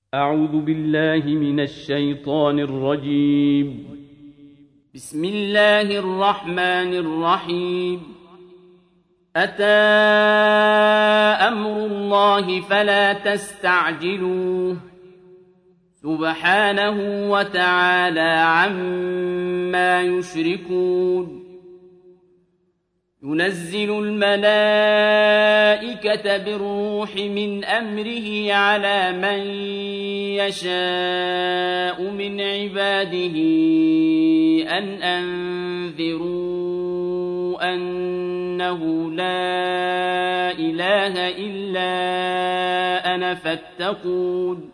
أعوذ بالله من الشيطان الرجيم. بسم الله الرحمن الرحيم. أتى أمر الله فلا تستعجلوه سبحانه وتعالى عما يشركون. ينزل الملائكة بالروح من أمره على من يشاء من عباده أن أنذروا أنه لا إله إلا أنا فاتقون.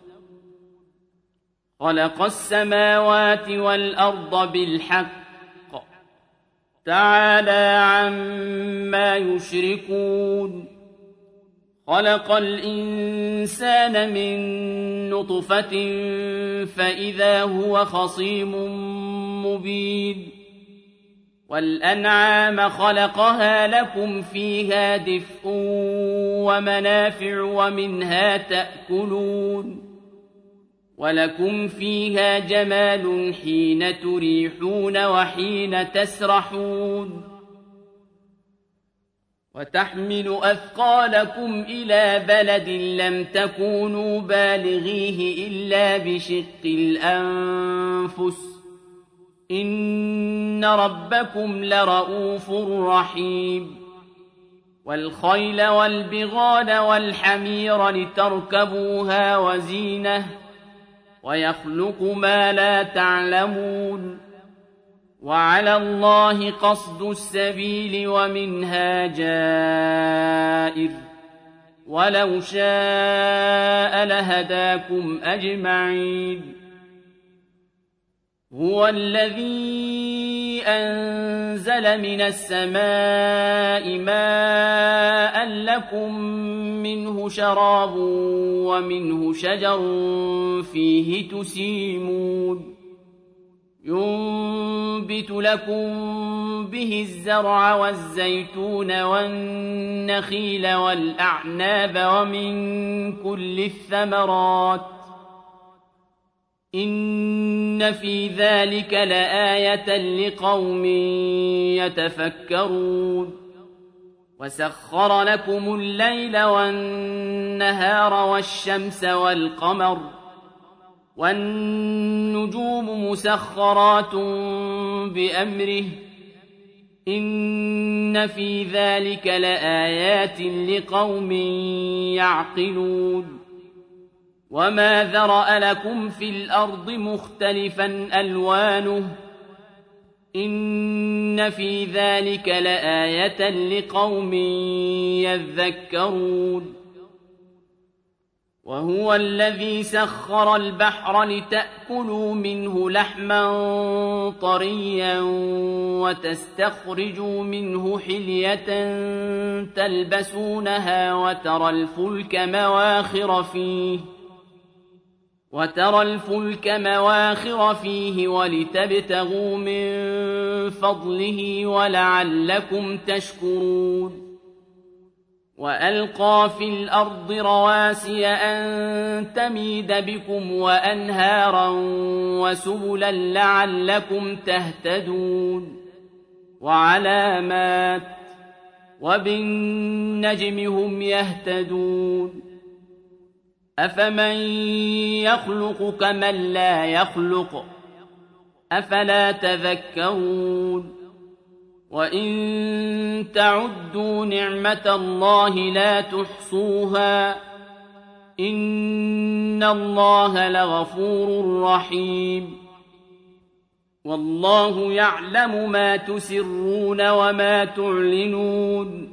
خلق السماوات والأرض بالحق تعالى عما يشركون. خلق الإنسان من نطفة فإذا هو خصيم مبين. والأنعام خلقها لكم فيها دفء ومنافع ومنها تأكلون. ولكم فيها جمال حين تريحون وحين تسرحون. وتحمل أثقالكم إلى بلد لم تكونوا بالغيه إلا بشق الأنفس إن ربكم لرؤوف رحيم. والخيل والبغال والحمير لتركبوها وزينة ويخلق ما لا تعلمون. وعلى الله قصد السبيل ومنها جائر ولو شاء لهداكم أجمعين. هو الذي أنزل من السماء ماء لكم منه شراب ومنه شجر فيه تسيمون. ينبت لكم به الزرع والزيتون والنخيل والأعناب ومن كل الثمرات إن في ذلك لآية لقوم يتفكرون. وسخر لكم الليل والنهار والشمس والقمر والنجوم مسخرات بأمره إن في ذلك لآيات لقوم يعقلون. وما ذرأ لكم في الأرض مختلفا ألوانه إن في ذلك لآية لقوم يذكرون. وهو الذي سخر البحر لتأكلوا منه لحما طريا وتستخرجوا منه حلية تلبسونها وترى الفلك مواخر فيه ولتبتغوا من فضله ولعلكم تشكرون. وألقى في الأرض رواسي أن تميد بكم وأنهارا وسبلا لعلكم تهتدون. وعلامات وبالنجم هم يهتدون. أفمن يخلق كمن لا يخلق أفلا تذكرون. وإن تعدوا نعمة الله لا تحصوها إن الله لغفور رحيم. والله يعلم ما تسرون وما تعلنون.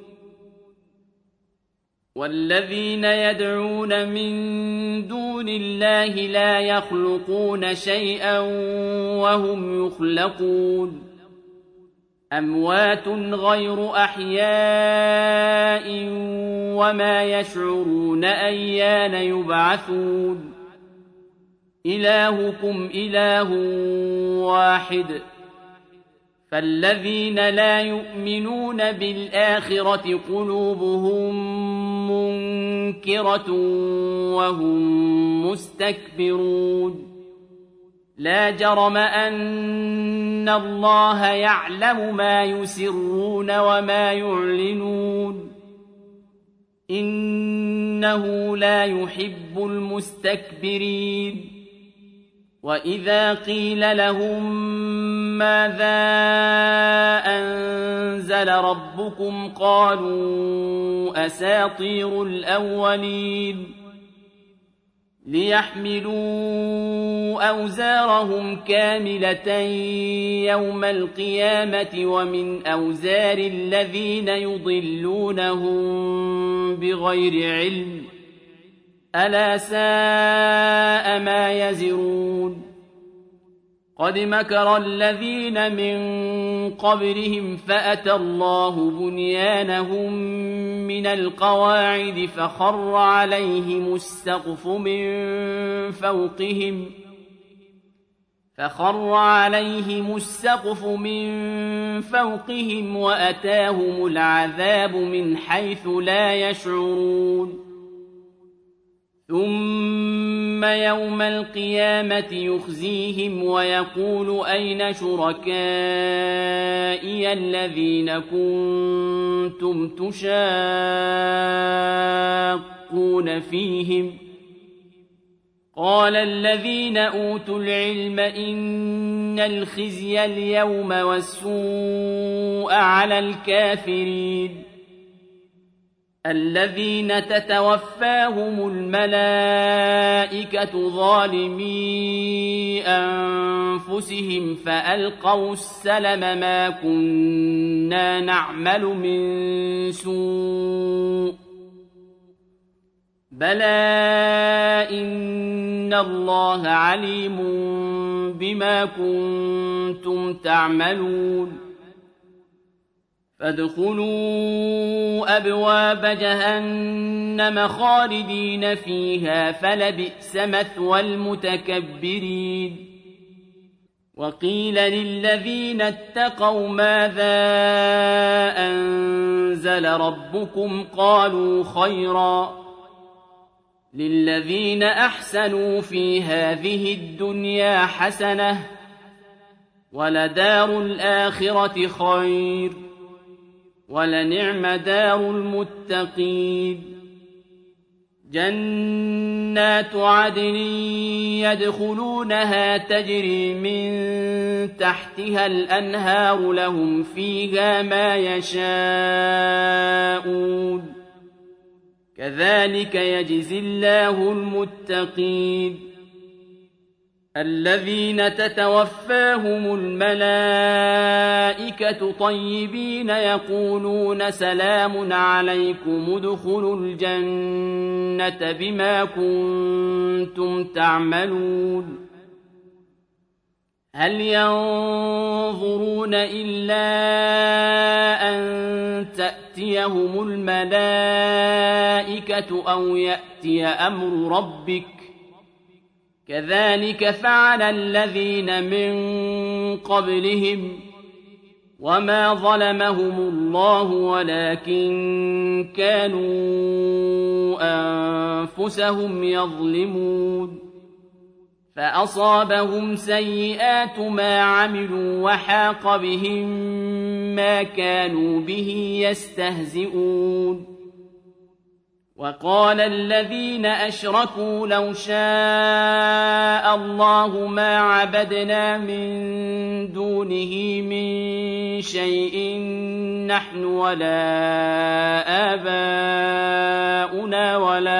والذين يدعون من دون الله لا يخلقون شيئا وهم يخلقون. أموات غير أحياء وما يشعرون أيان يبعثون. إلهكم إله واحد فالذين لا يؤمنون بالآخرة قلوبهم منكرة وهم مستكبرون لا جرم أن الله يعلم ما يسرون وما يعلنون إنه لا يحب المستكبرين وإذا قيل لهم ماذا أنزل ربكم قالوا أساطير الأولين ليحملوا أوزارهم كاملة يوم القيامة ومن أوزار الذين يضلونهم بغير علم ألا ساء ما يزرون قد مكر الذين من قبلهم فأتى الله بنيانهم من القواعد فخر عليهم السقف من فوقهم وأتاهم العذاب من حيث لا يشعرون ثم يوم القيامة يخزيهم ويقول أين شركائي الذين كنتم تشاقون فيهم قال الذين أوتوا العلم إن الخزي اليوم والسوء على الكافرين الذين تتوفاهم الملائكة ظالمي أنفسهم فألقوا السلم ما كنا نعمل من سوء بلى إن الله عليم بما كنتم تعملون فادخلوا أبواب جهنم خالدين فيها فلبئس مثوى المتكبرين وقيل للذين اتقوا ماذا أنزل ربكم قالوا خيرا للذين أحسنوا في هذه الدنيا حسنة ولدار الآخرة خير ولنعم دار المتقين جنات عدن يدخلونها تجري من تحتها الأنهار لهم فيها ما يشاءون كذلك يجزي الله المتقين الذين تتوفاهم الملائكة طيبين يقولون سلام عليكم ادخلوا الجنة بما كنتم تعملون هل ينظرون إلا أن تأتيهم الملائكة أو يأتي أمر ربك كذلك فعل الذين من قبلهم وما ظلمهم الله ولكن كانوا أنفسهم يظلمون فأصابهم سيئات ما عملوا وحاق بهم ما كانوا به يستهزئون وقال الذين أشركوا لو شاء الله ما عبدنا من دونه من شيء نحن ولا آباؤنا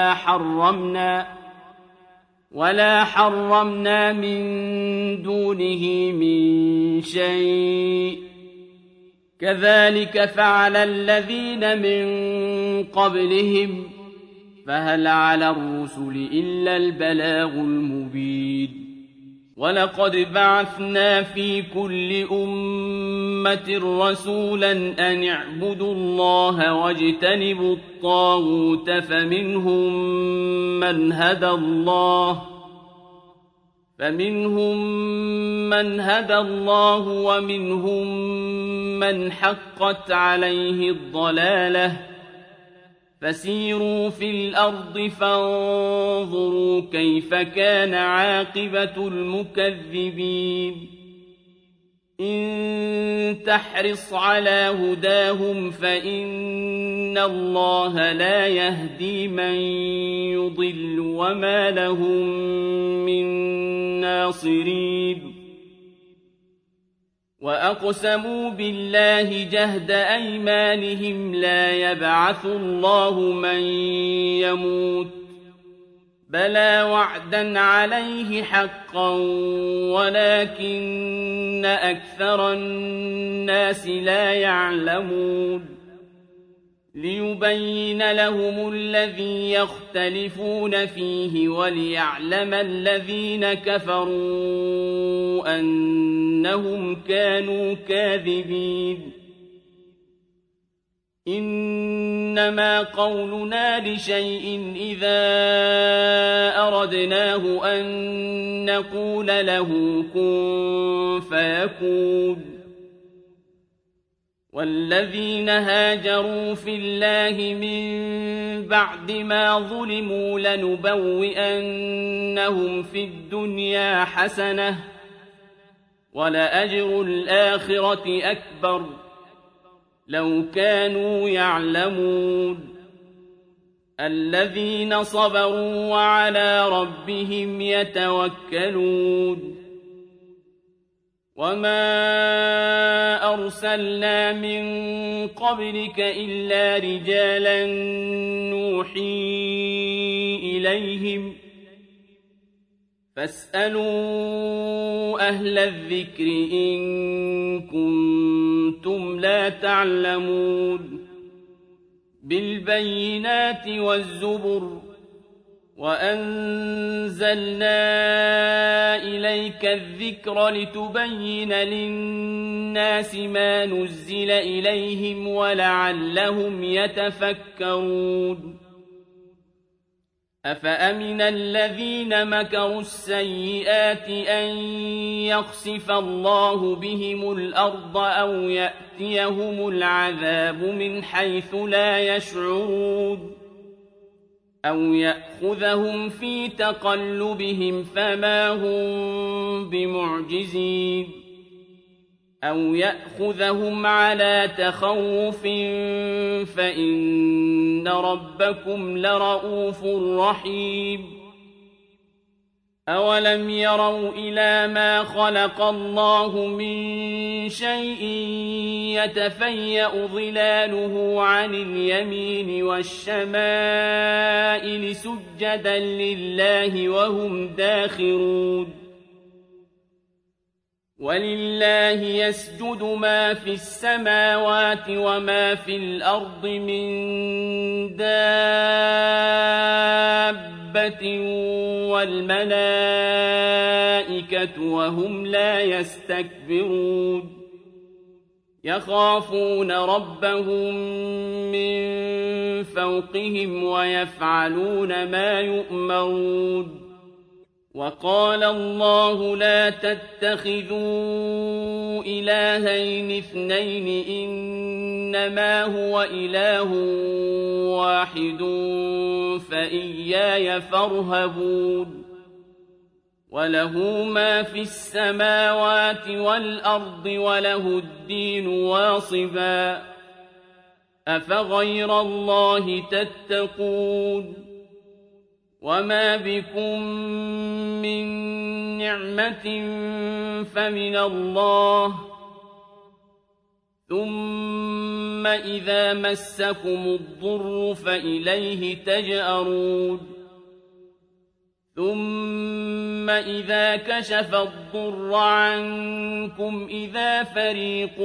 ولا حرمنا من دونه من شيء كذلك فعل الذين من قبلهم فهل على الرسل إلا البلاغ المبين ولقد بعثنا في كل أمة رسولا أن اعبدوا الله واجتنبوا الطاغوت فمنهم من هدى الله فمنهم من هدى الله ومنهم من حقت عليه الضلالة فسيروا في الأرض فانظروا كيف كان عاقبة المكذبين إن تحرص على هداهم فإن الله لا يهدي من يضل وما لهم من ناصرين وأقسموا بالله جهد أيمانهم لا يبعث الله من يموت بلى وعدا عليه حقا ولكن أكثر الناس لا يعلمون ليبين لهم الذي يختلفون فيه وليعلم الذين كفروا أنهم كانوا كاذبين إنما قولنا لشيء إذا أردناه أن نقول له كن فيكون والذين هاجروا في الله من بعد ما ظلموا لنبوئنهم في الدنيا حسنة ولأجر الآخرة أكبر لو كانوا يعلمون الذين صبروا وعلى ربهم يتوكلون وما أرسلنا من قبلك إلا رجالا نوحي إليهم فاسألوا أهل الذكر إن كنتم لا تعلمون بالبينات والزبر وأنزلنا إليك الذكر لتبين للناس ما نزل إليهم ولعلهم يتفكرون أفأمن الذين مكروا السيئات أن يخسف الله بهم الأرض أو يأتيهم العذاب من حيث لا يشعرون أو يأخذهم في تقلبهم فما هم بمعجزين أو يأخذهم على تخوف فإن ربكم لرءوف رحيم أولم يروا إلى ما خلق الله من شيء يتفيأ ظلاله عن اليمين والشمائل سجدا لله وهم داخرون ولله يسجد ما في السماوات وما في الأرض من دابة والملائكة وهم لا يستكبرون يخافون ربهم من فوقهم ويفعلون ما يؤمرون وقال الله لا تتخذوا إلهين اثنين إنما هو إله واحد فإياي فارهبون وله ما في السماوات والأرض وله الدين واصبا أفغير الله تتقون وما بكم من نعمة فمن الله ثم إذا مسكم الضر فإليه تجأرون ثم إذا كشف الضر عنكم إذا فريق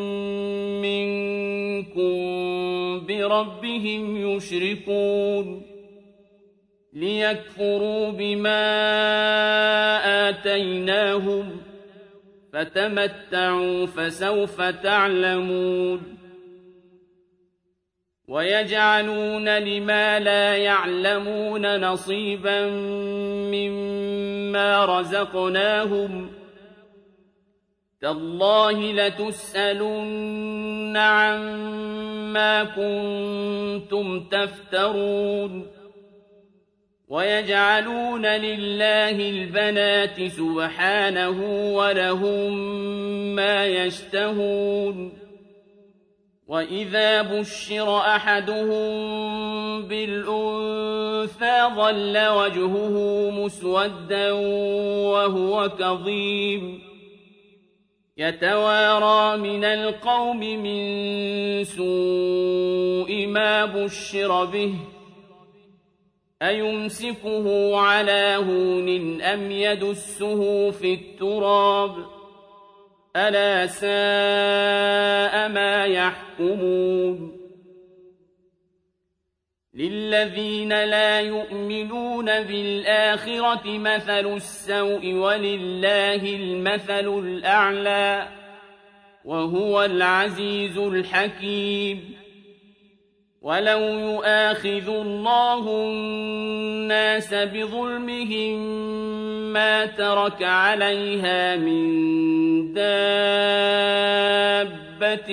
منكم بربهم يشركون ليكفروا بما آتيناهم فتمتعوا فسوف تعلمون ويجعلون لما لا يعلمون نصيبا مما مما رزقناهم تالله لتسألن عما كنتم تفترون ويجعلون لله البنات سبحانه ولهم ما يشتهون وإذا بشر أحدهم بالأنثى ظل وجهه مسودا وهو كظيم يتوارى من القوم من سوء ما بشر به أيمسكه على هون أم يدسه في التراب ألا ساء ما يحكمون للذين لا يؤمنون بالآخرة مثل السوء ولله المثل الأعلى وهو العزيز الحكيم ولو يؤاخذ الله الناس بظلمهم ما ترك عليها من دابة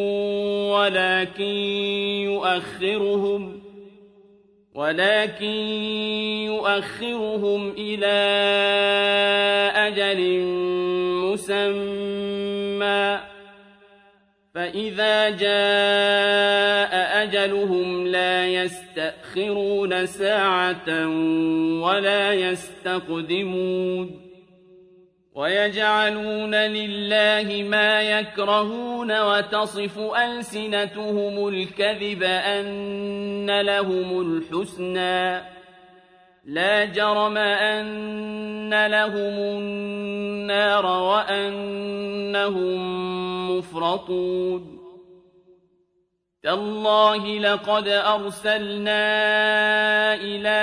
ولكن يؤخرهم إلى أجل مسمى فإذا جاء أجلهم لا يستأخرون ساعة ولا يستقدمون ويجعلون لله ما يكرهون وتصف ألسنتهم الكذب أن لهم الحسنى لا جرم أن لهم النار وأنهم مفرطون تالله لقد أرسلنا إلى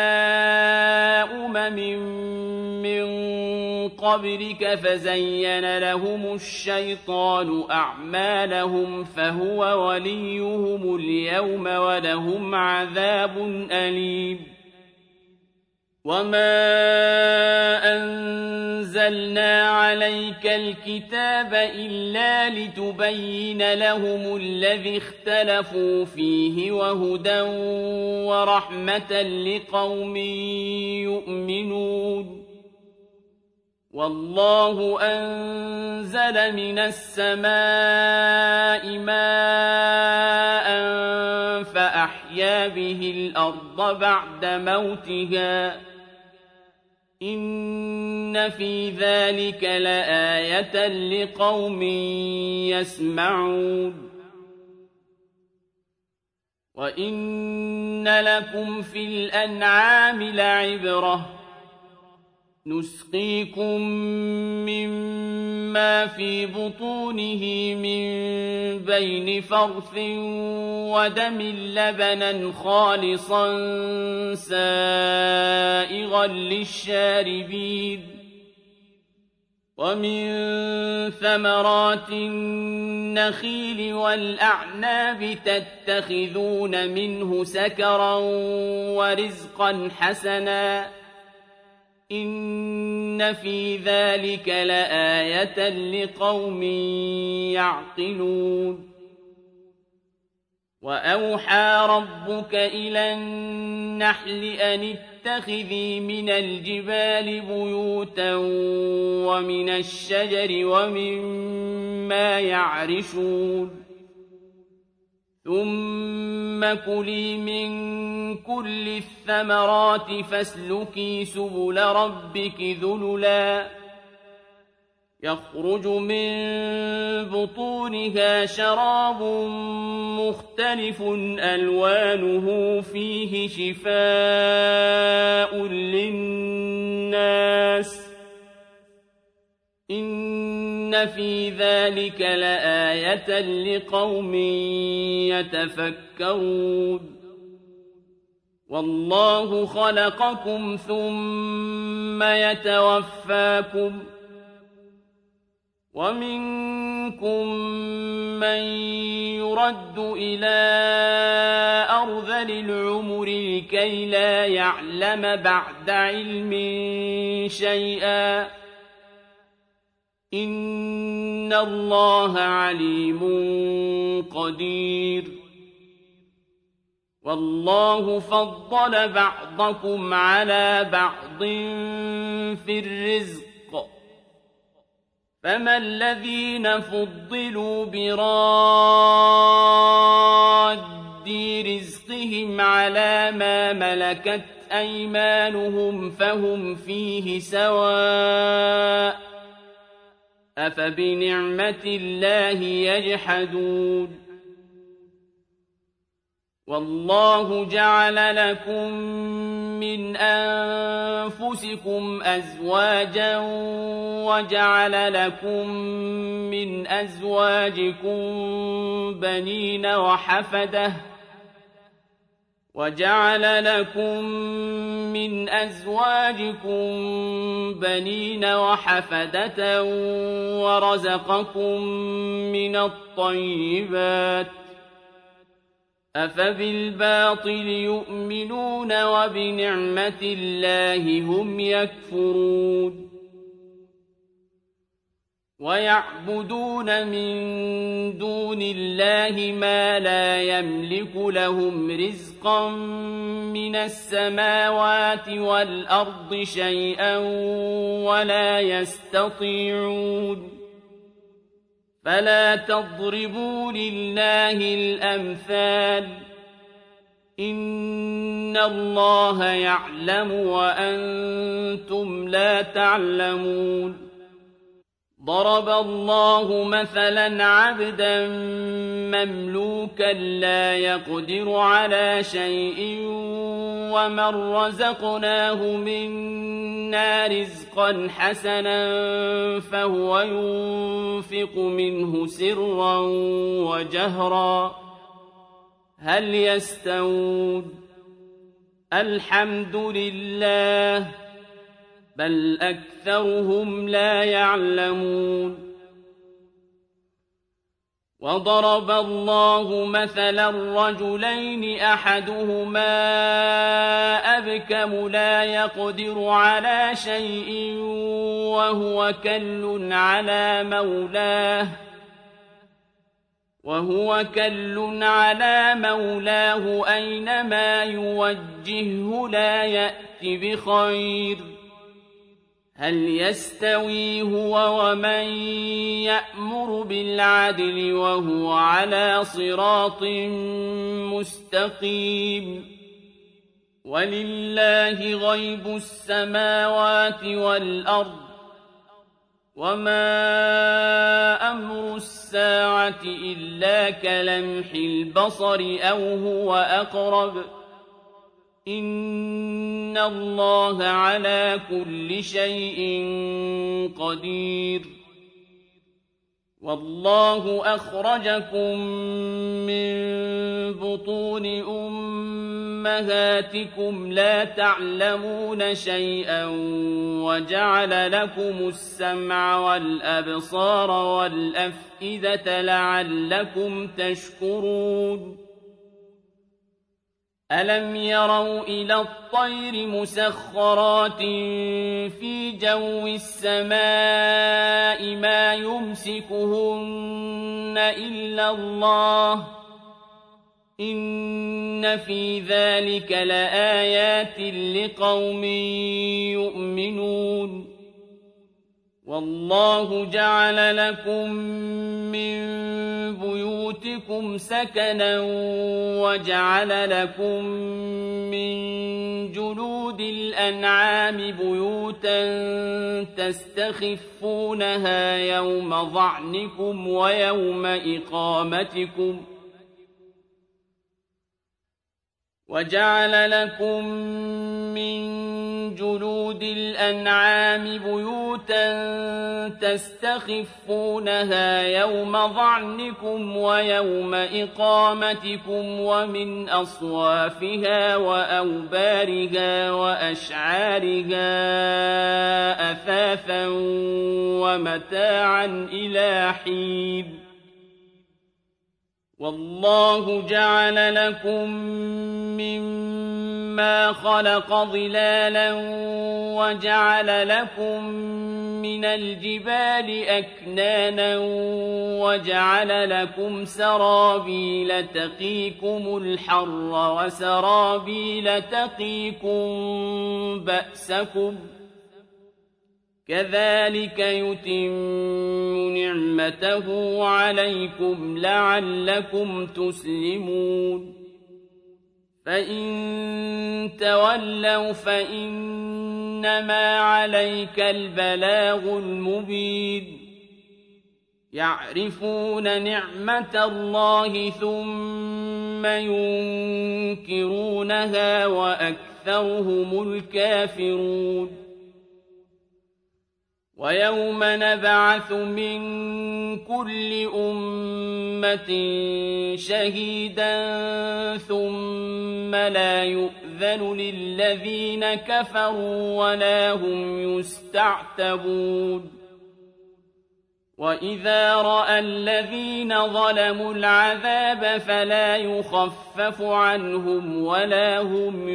من قبلك فزين لهم الشيطان أعمالهم فهو وليهم اليوم ولهم عذاب أليم وما أنزلنا عليك الكتاب إلا لتبين لهم الذي اختلفوا فيه وهدى ورحمة لقوم يؤمنون والله أنزل من السماء ماء فأحيا به الأرض بعد موتها إن في ذلك لآية لقوم يسمعون وإن لكم في الأنعام لعبرة نسقيكم مما في بطونه من بين فرث ودم لبنا خالصا سائغا للشاربين ومن ثمرات النخيل والأعناب تتخذون منه سكرا ورزقا حسنا إن في ذلك لآية لقوم يعقلون وأوحى ربك إلى النحل أن اتخذي من الجبال بيوتا ومن الشجر ومما يعرشون ثم كلي من كل الثمرات فاسلكي سبل ربك ذللا يخرج من بطونها شراب مختلف ألوانه فيه شفاء للناس إن في ذلك لآية لقوم يتفكرون والله خلقكم ثم يتوفاكم ومنكم من يرد إلى أرذل العمر لكي لا يعلم بعد علم شيئا إن الله عليم قدير والله فضل بعضكم على بعض في الرزق فما الذين فضلوا براد رزقهم على ما ملكت أيمانهم فهم فيه سواء أفبنعمة الله يجحدون والله جعل لكم من أنفسكم أزواجا وجعل لكم من أزواجكم بنين وحفدة ورزقكم من الطيبات أفبالباطل يؤمنون وبنعمة الله هم يكفرون ويعبدون من دون الله ما لا يملك لهم رزقا من السماوات والأرض شيئا ولا يستطيعون فلا تضربوا لله الأمثال إن الله يعلم وأنتم لا تعلمون ضرب الله مثلا عبدا مملوكا لا يقدر على شيء ومن رزقناه منا رزقا حسنا فهو ينفق منه سرا وجهرا هل يستوون الحمد لله بل أكثرهم لا يعلمون وضرب الله مثلا رجلين أحدهما أبكم لا يقدر على شيء وهو كل على مولاه أينما يوجهه لا يأت بخير هل يستوي هو ومن يأمر بالعدل وهو على صراط مستقيم ولله غيب السماوات والأرض وما أمر الساعة إلا كلمح البصر أو هو أقرب إن الله على كل شيء قدير والله أخرجكم من بطون أمهاتكم لا تعلمون شيئا وجعل لكم السمع والأبصار والأفئدة لعلكم تشكرون ألم يروا إلى الطير مسخرات في جو السماء ما يمسكهن إلا الله إن في ذلك لآيات لقوم يؤمنون والله جعل لكم من بيوتكم سكنا وجعل لكم من جلود الأنعام بيوتا تستخفونها يوم ظعنكم ويوم إقامتكم وجعل لكم من جلود الأنعام بيوتا تستخفونها يوم ظعنكم ويوم إقامتكم ومن أصوافها وأوبارها وأشعارها أثاثا ومتاعا إلى حين والله جعل لكم مما خلق ظلالا وجعل لكم من الجبال أكنانا وجعل لكم سرابيل تقيكم الحر وسرابيل تقيكم بأسكم كذلك يتم نعمته عليكم لعلكم تسلمون فإن تولوا فإنما عليك البلاغ المبين يعرفون نعمة الله ثم ينكرونها وأكثرهم الكافرون ويوم نبعث من كل أمة شهيدا ثم لا يؤذن للذين كفروا ولا هم يستعتبون وإذا رأى الذين ظلموا العذاب فلا يخفف عنهم ولا هم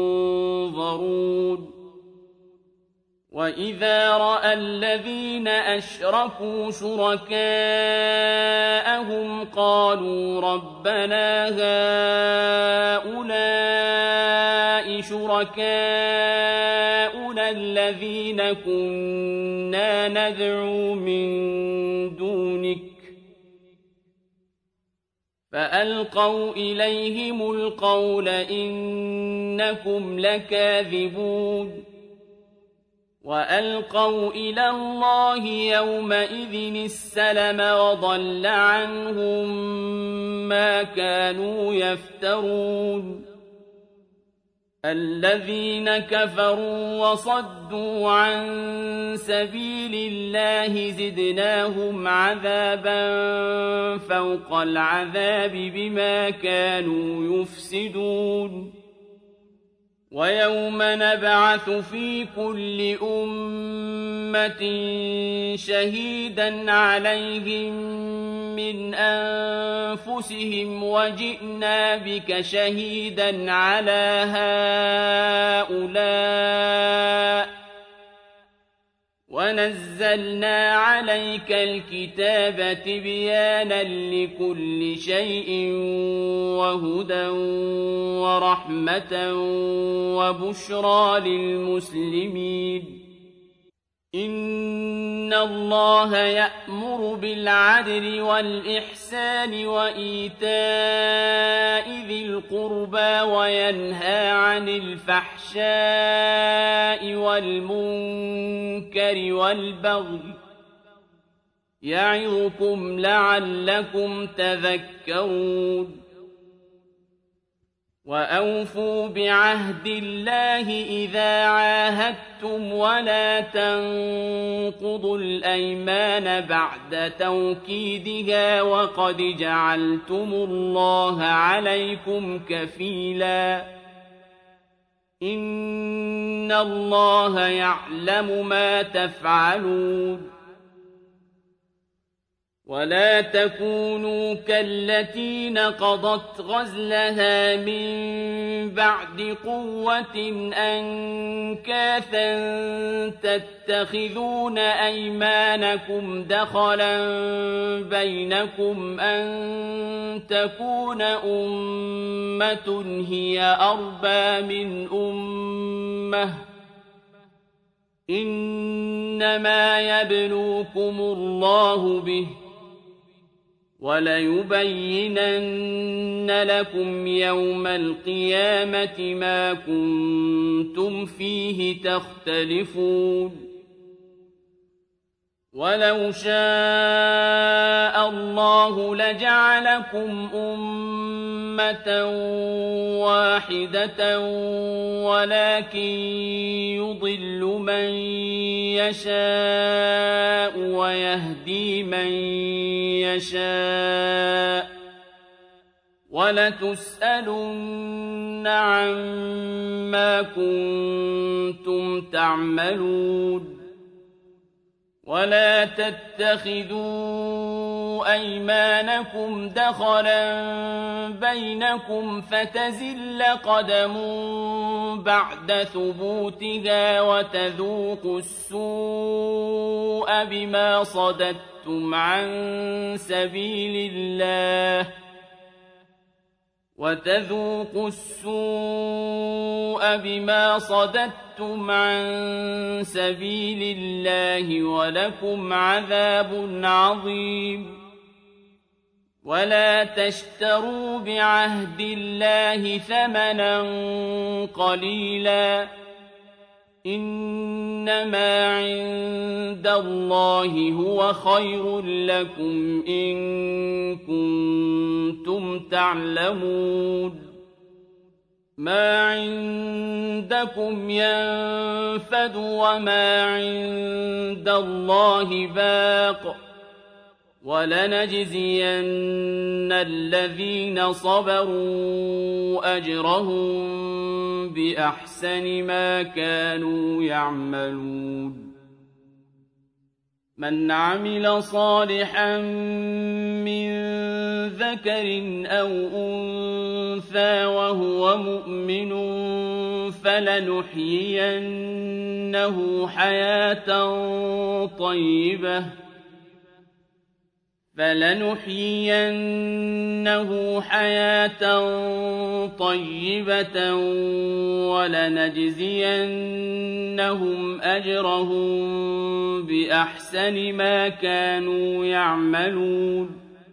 ينظرون وإذا رأى الذين أشركوا شركاءهم قالوا ربنا هؤلاء شركاؤنا الذين كنا ندعو من دونك فألقوا إليهم القول إنكم لكاذبون وألقوا إلى الله يومئذ السلم وضل عنهم ما كانوا يفترون الذين كفروا وصدوا عن سبيل الله زدناهم عذابا فوق العذاب بما كانوا يفسدون ويوم نبعث في كل أمة شهيدا عليهم من أنفسهم وجئنا بك شهيدا على هؤلاء ونزلنا عليك الكتاب تبيانا لكل شيء وهدى ورحمة وبشرى للمسلمين إن الله يأمر بالعدل والإحسان وإيتاء ذي القربى وينهى عن الفحشاء والمنكر والبغي يعظكم لعلكم تذكرون وأوفوا بعهد الله إذا عاهدتم ولا تنقضوا الأيمان بعد توكيدها وقد جعلتم الله عليكم كفيلا إن الله يعلم ما تفعلون ولا تكونوا كالتي نقضت غزلها من بعد قوة أنكاثا تتخذون أيمانكم دخلا بينكم أن تكون أمة هي أربى من أمة إنما يبلوكم الله به وليبينن لكم يوم القيامة ما كنتم فيه تختلفون ولو شاء الله لجعلكم أمة واحدة ولكن يضل من يشاء ويهدي من يشاء ولتسألن عما كنتم تعملون ولا تتخذوا أيمانكم دخلا بينكم فتزل قدم بعد ثبوتها وتذوقوا السوء بما صددتم عن سبيل الله ولكم عذاب عظيم ولا تشتروا بعهد الله ثمنا قليلا إنما عند الله هو خير لكم إن كنتم تعلمون ما عندكم ينفد وما عند الله باق ولنجزين الذين صبروا أجرهم بأحسن ما كانوا يعملون من عمل صالحا من ذكر أو أنثى وهو مؤمن فلنحيينه حياة طيبة ولنجزينهم أجرهم بأحسن ما كانوا يعملون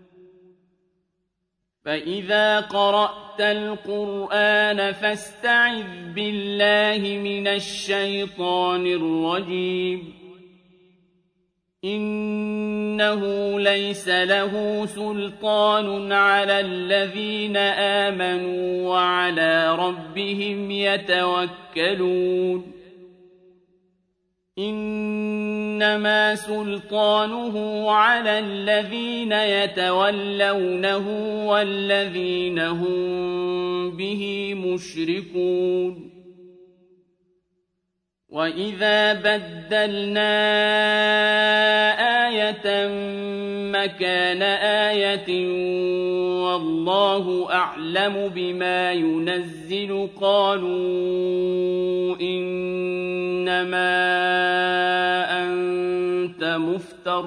فإذا قرأت القرآن فاستعذ بالله من الشيطان الرجيم إنه ليس له سلطان على الذين آمنوا وعلى ربهم يتوكلون إنما سلطانه على الذين يتولونه والذين هم به مشركون وإذا بدلنا آية مكان آية والله أعلم بما ينزل قالوا إنما أنت مفتر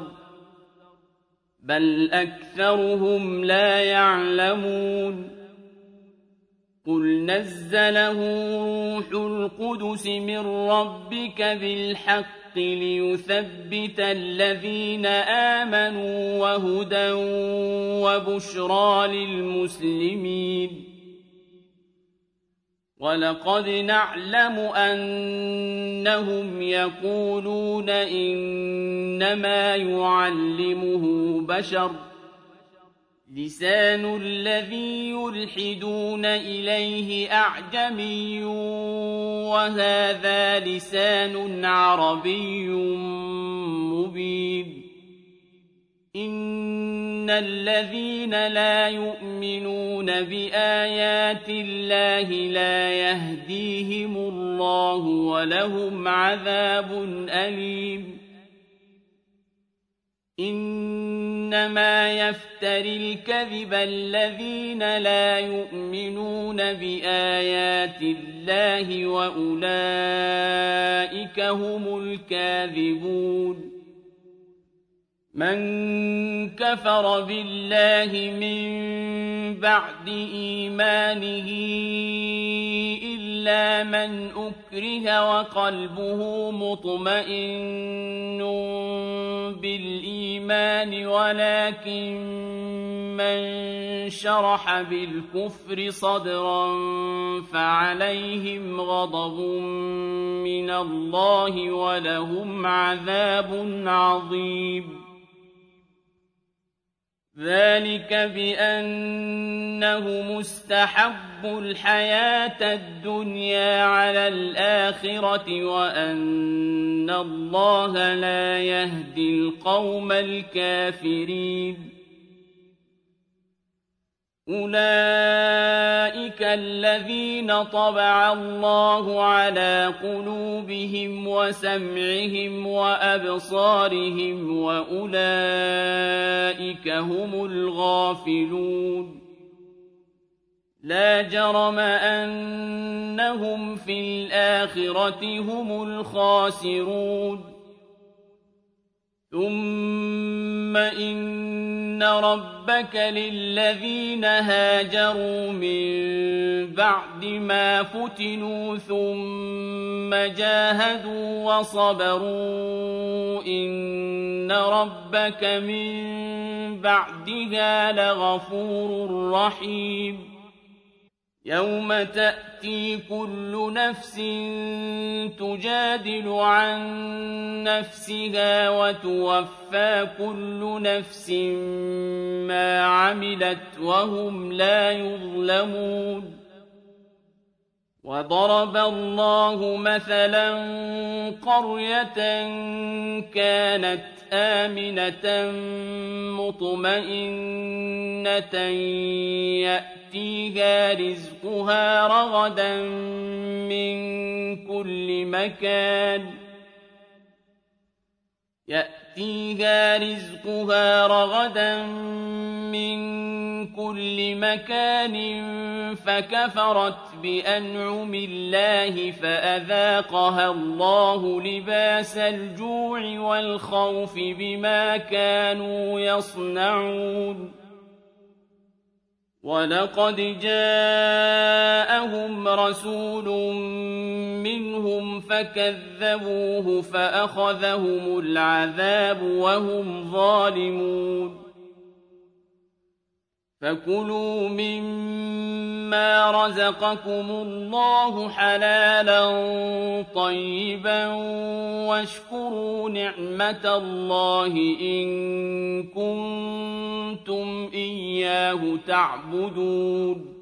بل أكثرهم لا يعلمون قل نزله روح القدس من ربك بالحق ليثبت الذين آمنوا وهدى وبشرى للمسلمين ولقد نعلم أنهم يقولون إنما يعلمه بشر لسان الذي يلحدون إليه أعجمي وهذا لسان عربي مبين إن الذين لا يؤمنون بآيات الله لا يهديهم الله ولهم عذاب أليم إنما يفتري الكذب الذين لا يؤمنون بآيات الله وأولئك هم الكاذبون من كفر بالله من بعد إيمانه إلا من أكره وقلبه مطمئن بالإيمان ولكن من شرح بالكفر صدرا فعليهم غضب من الله ولهم عذاب عظيم ذلك بأنهم استحبوا الحياة الدنيا على الآخرة وأن الله لا يهدي القوم الكافرين أولئك الذين طبع الله على قلوبهم وسمعهم وأبصارهم وأولئك هم الغافلون لا جرم أنهم في الآخرة هم الخاسرون ثم إن ربك للذين هاجروا من بعد ما فتنوا ثم جاهدوا وصبروا إن ربك من بعدها لغفور رحيم يوم تأتي كل نفس تجادل عن نفسها وتوفى كل نفس ما عملت وهم لا يظلمون وضرب الله مثلا قرية كانت آمنة مطمئنة يأتيها رزقها رغدا من كل مكان فكفرت بأنعم الله فأذاقها الله لباس الجوع والخوف بما كانوا يصنعون ولقد جاءهم رسول منهم فكذبوه فأخذهم العذاب وهم ظالمون فكلوا مما رزقكم الله حلالا طيبا واشكروا نعمة الله إن كنتم إياه تعبدون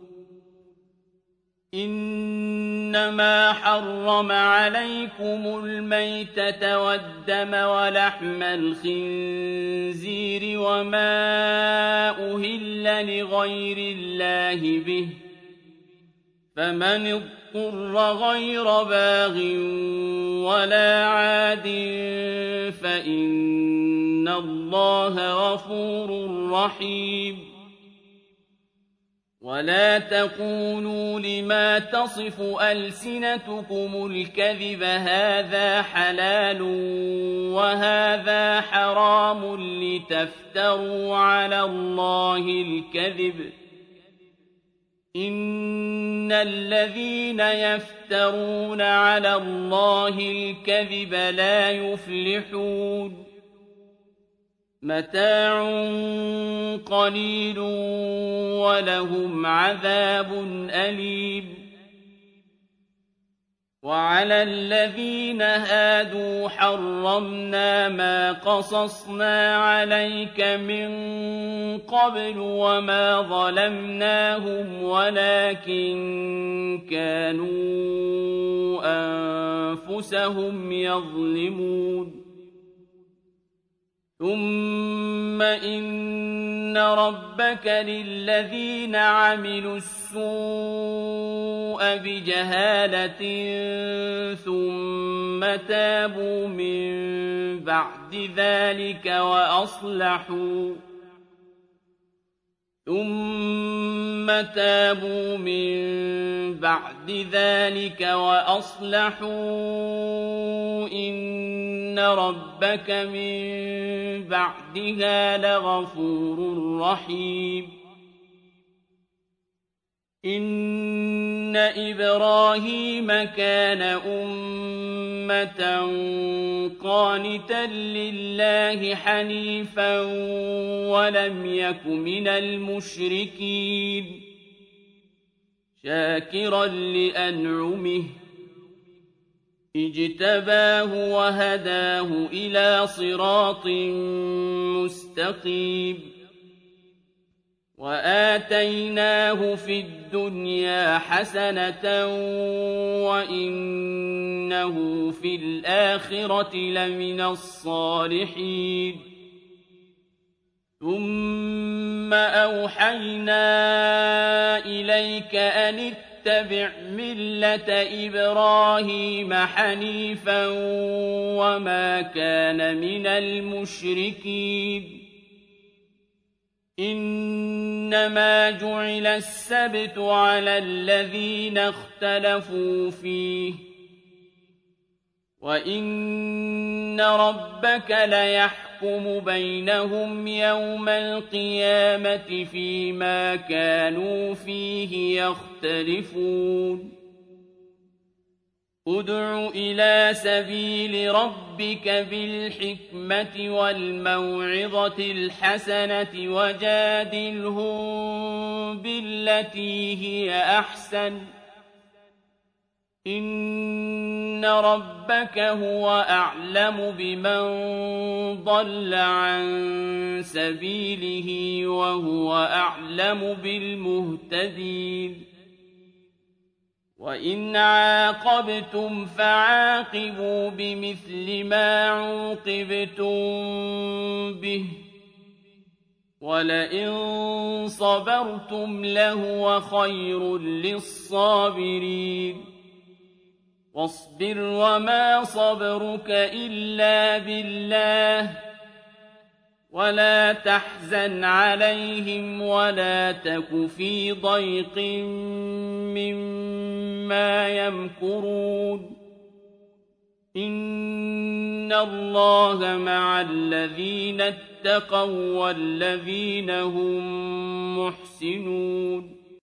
إنما حرم عليكم الميتة والدم ولحم الخنزير وما أهل لغير الله به فمن اضطر غير باغ ولا عاد فإن الله غفور رحيم ولا تقولوا لما تصف ألسنتكم الكذب هذا حلال وهذا حرام لتفتروا على الله الكذب إن الذين يفترون على الله الكذب لا يفلحون متاع قليل ولهم عذاب أليم وعلى الذين هادوا حرمنا ما قصصنا عليك من قبل وما ظلمناهم ولكن كانوا أنفسهم يظلمون ثم إن ربك للذين عملوا السوء بجهالة ثم تابوا من بعد ذلك وأصلحوا إن ربك من بعدها لغفور رحيم إن إبراهيم كان أمة قانتا لله حنيفا ولم يك من المشركين شاكرا لأنعمه اجتباه وهداه إلى صراط مستقيم وآتيناه في الدنيا حسنة وإنه في الآخرة لمن الصالحين ثم أوحينا إليك أن اتبع ملة إبراهيم حنيفا وما كان من المشركين إنما جعل السبت على الذين اختلفوا فيه وإن ربك ليحكم بينهم يوم القيامة فيما كانوا فيه يختلفون ادع إلى سبيل ربك بالحكمة والموعظة الحسنة وجادلهم بالتي هي أحسن إن ربك هو أعلم بمن ضل عن سبيله وهو أعلم بالمهتدين وإن عاقبتم فعاقبوا بمثل ما عوقبتم به ولئن صبرتم لهو خير للصابرين واصبر وما صبرك إلا بالله ولا تحزن عليهم ولا تك في ضيق مما يمكرون إن الله مع الذين اتقوا والذين هم محسنون